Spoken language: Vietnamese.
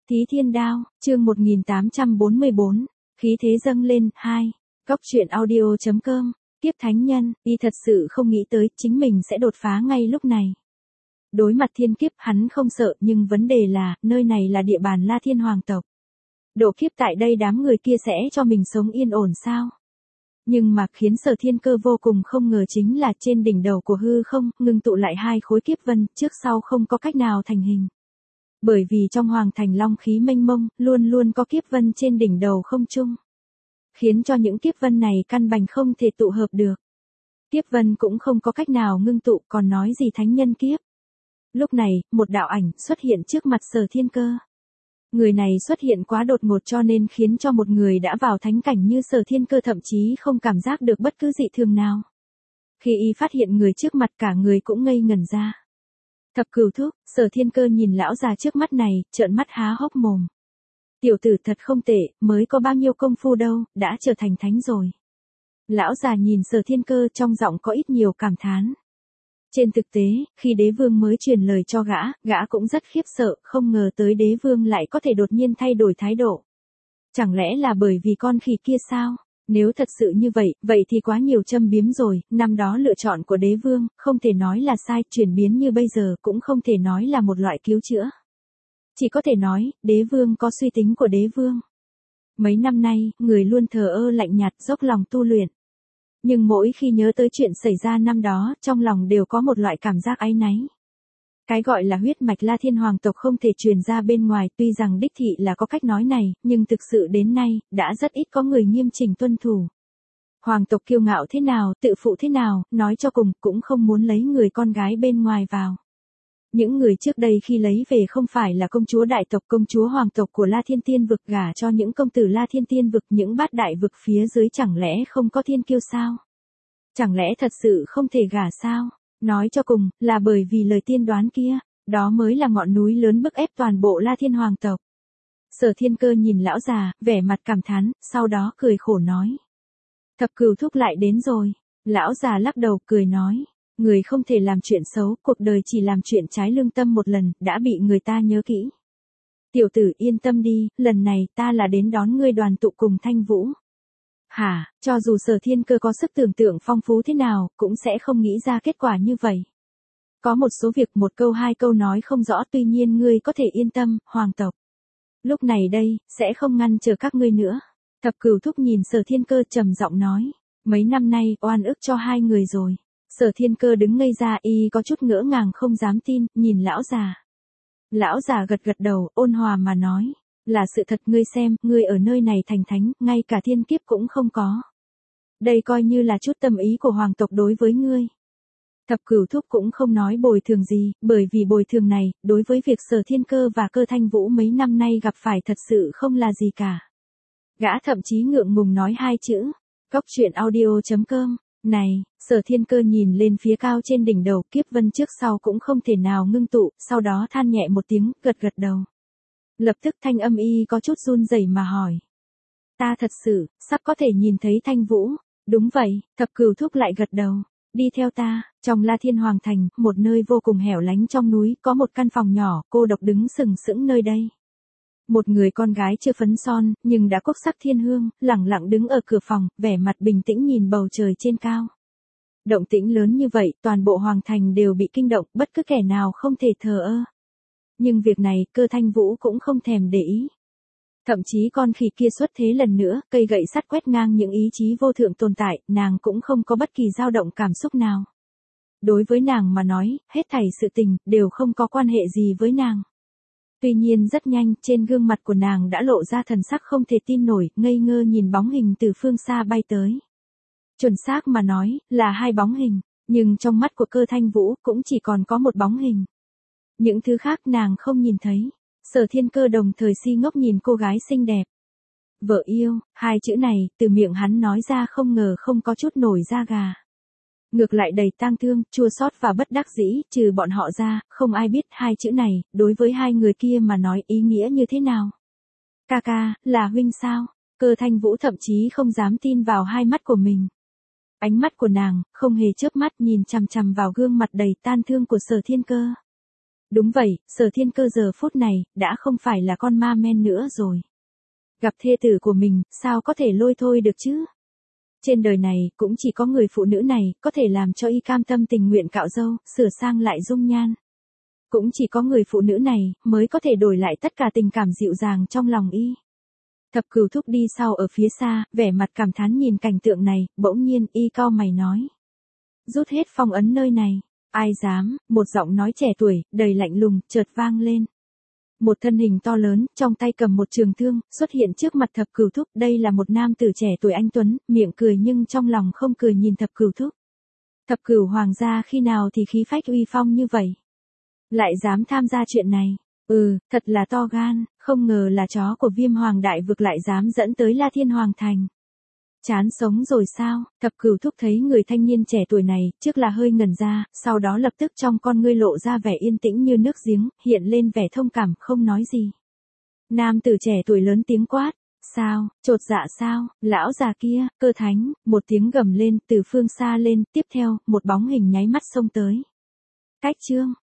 Thí Thiên Đao, chương 1844, khí thế dâng lên, 2. Góc truyện audio.com, tiếp thánh nhân, y thật sự không nghĩ tới chính mình sẽ đột phá ngay lúc này. Đối mặt thiên kiếp hắn không sợ nhưng vấn đề là, nơi này là địa bàn La Thiên Hoàng tộc. Độ kiếp tại đây đám người kia sẽ cho mình sống yên ổn sao? Nhưng mà khiến Sở Thiên Cơ vô cùng không ngờ chính là trên đỉnh đầu của hư không, ngưng tụ lại hai khối kiếp vân, trước sau không có cách nào thành hình. Bởi vì trong hoàng thành long khí mênh mông, luôn luôn có kiếp vân trên đỉnh đầu không trung. Khiến cho những kiếp vân này căn bản không thể tụ hợp được. Kiếp vân cũng không có cách nào ngưng tụ còn nói gì thánh nhân kiếp. Lúc này, một đạo ảnh xuất hiện trước mặt Sở Thiên Cơ. Người này xuất hiện quá đột ngột cho nên khiến cho một người đã vào thánh cảnh như Sở Thiên Cơ thậm chí không cảm giác được bất cứ dị thường nào. Khi y phát hiện người trước mặt cả người cũng ngây ngẩn ra. Thập Cửu Thúc, Sở Thiên Cơ nhìn lão già trước mắt này, trợn mắt há hốc mồm. Tiểu tử thật không tệ, mới có bao nhiêu công phu đâu, đã trở thành thánh rồi. Lão già nhìn Sở Thiên Cơ trong giọng có ít nhiều cảm thán. Trên thực tế, khi đế vương mới truyền lời cho gã cũng rất khiếp sợ, không ngờ tới đế vương lại có thể đột nhiên thay đổi thái độ. Chẳng lẽ là bởi vì con khỉ kia sao? Nếu thật sự như vậy, vậy thì quá nhiều châm biếm rồi, năm đó lựa chọn của đế vương, không thể nói là sai, chuyển biến như bây giờ cũng không thể nói là một loại cứu chữa. Chỉ có thể nói, đế vương có suy tính của đế vương. Mấy năm nay, người luôn thờ ơ lạnh nhạt dốc lòng tu luyện. Nhưng mỗi khi nhớ tới chuyện xảy ra năm đó, trong lòng đều có một loại cảm giác áy náy. Cái gọi là huyết mạch La Thiên Hoàng tộc không thể truyền ra bên ngoài, tuy rằng đích thị là có cách nói này, nhưng thực sự đến nay, đã rất ít có người nghiêm chỉnh tuân thủ. Hoàng tộc kiêu ngạo thế nào, tự phụ thế nào, nói cho cùng, cũng không muốn lấy người con gái bên ngoài vào. Những người trước đây khi lấy về không phải là công chúa đại tộc, công chúa hoàng tộc của La Thiên Tiên vực gả cho những công tử La Thiên Tiên vực, những bát đại vực phía dưới chẳng lẽ không có thiên kiêu sao? Chẳng lẽ thật sự không thể gả sao? Nói cho cùng, là bởi vì lời tiên đoán kia, đó mới là ngọn núi lớn bức ép toàn bộ La Thiên Hoàng tộc. Sở Thiên Cơ nhìn lão già, vẻ mặt cảm thán, sau đó cười khổ nói. Thập Cửu Thúc lại đến rồi. Lão già lắc đầu cười nói. Người không thể làm chuyện xấu, cuộc đời chỉ làm chuyện trái lương tâm một lần, đã bị người ta nhớ kỹ. Tiểu tử yên tâm đi, lần này ta là đến đón ngươi đoàn tụ cùng Thanh Vũ. Hả, cho dù Sở Thiên Cơ có sức tưởng tượng phong phú thế nào, cũng sẽ không nghĩ ra kết quả như vậy. Có một số việc một câu hai câu nói không rõ, tuy nhiên ngươi có thể yên tâm, hoàng tộc. Lúc này đây, sẽ không ngăn trở các ngươi nữa. Thập Cửu Thúc nhìn Sở Thiên Cơ trầm giọng nói, mấy năm nay oan ức cho hai người rồi. Sở Thiên Cơ đứng ngây ra, y có chút ngỡ ngàng không dám tin, nhìn lão già. Lão già gật gật đầu, ôn hòa mà nói, là sự thật, ngươi xem, ngươi ở nơi này thành thánh, ngay cả thiên kiếp cũng không có. Đây coi như là chút tâm ý của hoàng tộc đối với ngươi. Thập Cửu Thúc cũng không nói bồi thường gì, bởi vì bồi thường này, đối với việc Sở Thiên Cơ và Cơ Thanh Vũ mấy năm nay gặp phải thật sự không là gì cả. Gã thậm chí ngượng ngùng nói hai chữ, góc truyện audio.com. Này, Sở Thiên Cơ nhìn lên phía cao trên đỉnh đầu, kiếp vân trước sau cũng không thể nào ngưng tụ, sau đó than nhẹ một tiếng, gật gật đầu. Lập tức thanh âm y có chút run rẩy mà hỏi. Ta thật sự, sắp có thể nhìn thấy Thanh Vũ. Đúng vậy, Thập Cửu Thúc lại gật đầu. Đi theo ta, trong La Thiên Hoàng Thành, một nơi vô cùng hẻo lánh trong núi, có một căn phòng nhỏ, cô độc đứng sừng sững nơi đây. Một người con gái chưa phấn son, nhưng đã cốc sắc thiên hương, lẳng lặng đứng ở cửa phòng, vẻ mặt bình tĩnh nhìn bầu trời trên cao. Động tĩnh lớn như vậy, toàn bộ hoàng thành đều bị kinh động, bất cứ kẻ nào không thể thờ ơ. Nhưng việc này, Cơ Thanh Vũ cũng không thèm để ý. Thậm chí con khỉ kia xuất thế lần nữa, cây gậy sắt quét ngang những ý chí vô thượng tồn tại, nàng cũng không có bất kỳ dao động cảm xúc nào. Đối với nàng mà nói, hết thảy sự tình, đều không có quan hệ gì với nàng. Tuy nhiên rất nhanh, trên gương mặt của nàng đã lộ ra thần sắc không thể tin nổi, ngây ngơ nhìn bóng hình từ phương xa bay tới. Chuẩn xác mà nói, là hai bóng hình, nhưng trong mắt của Cơ Thanh Vũ cũng chỉ còn có một bóng hình. Những thứ khác nàng không nhìn thấy. Sở Thiên Cơ đồng thời si ngốc nhìn cô gái xinh đẹp. Vợ yêu, hai chữ này, từ miệng hắn nói ra không ngờ không có chút nổi da gà. Ngược lại đầy tang thương, chua xót và bất đắc dĩ, trừ bọn họ ra, không ai biết hai chữ này, đối với hai người kia mà nói ý nghĩa như thế nào. Ca ca, là huynh sao? Cơ Thanh Vũ thậm chí không dám tin vào hai mắt của mình. Ánh mắt của nàng, không hề chớp mắt nhìn chằm chằm vào gương mặt đầy tan thương của Sở Thiên Cơ. Đúng vậy, Sở Thiên Cơ giờ phút này, đã không phải là con ma men nữa rồi. Gặp thê tử của mình, sao có thể lôi thôi được chứ? Trên đời này, cũng chỉ có người phụ nữ này, có thể làm cho y cam tâm tình nguyện cạo râu, sửa sang lại dung nhan. Cũng chỉ có người phụ nữ này, mới có thể đổi lại tất cả tình cảm dịu dàng trong lòng y. Thập Cửu Thúc đi sau ở phía xa, vẻ mặt cảm thán nhìn cảnh tượng này, bỗng nhiên y cau mày nói. Rút hết phong ấn nơi này. Ai dám, một giọng nói trẻ tuổi, đầy lạnh lùng, chợt vang lên. Một thân hình to lớn, trong tay cầm một trường thương, xuất hiện trước mặt Thập Cửu Thúc. Đây là một nam tử trẻ tuổi anh tuấn, miệng cười nhưng trong lòng không cười nhìn Thập Cửu Thúc. Thập Cửu hoàng gia khi nào thì khí phách uy phong như vậy? Lại dám tham gia chuyện này? Thật là to gan, không ngờ là chó của Viêm Hoàng đại vực lại dám dẫn tới La Thiên Hoàng thành. Chán sống rồi sao? Thập Cửu Thúc thấy người thanh niên trẻ tuổi này, trước là hơi ngẩn ra, sau đó lập tức trong con ngươi lộ ra vẻ yên tĩnh như nước giếng, hiện lên vẻ thông cảm, không nói gì. Nam tử trẻ tuổi lớn tiếng quát. Sao, chột dạ sao, lão già kia, Cơ Thánh, một tiếng gầm lên, từ phương xa lên, tiếp theo, một bóng hình nháy mắt xông tới. Cách chương.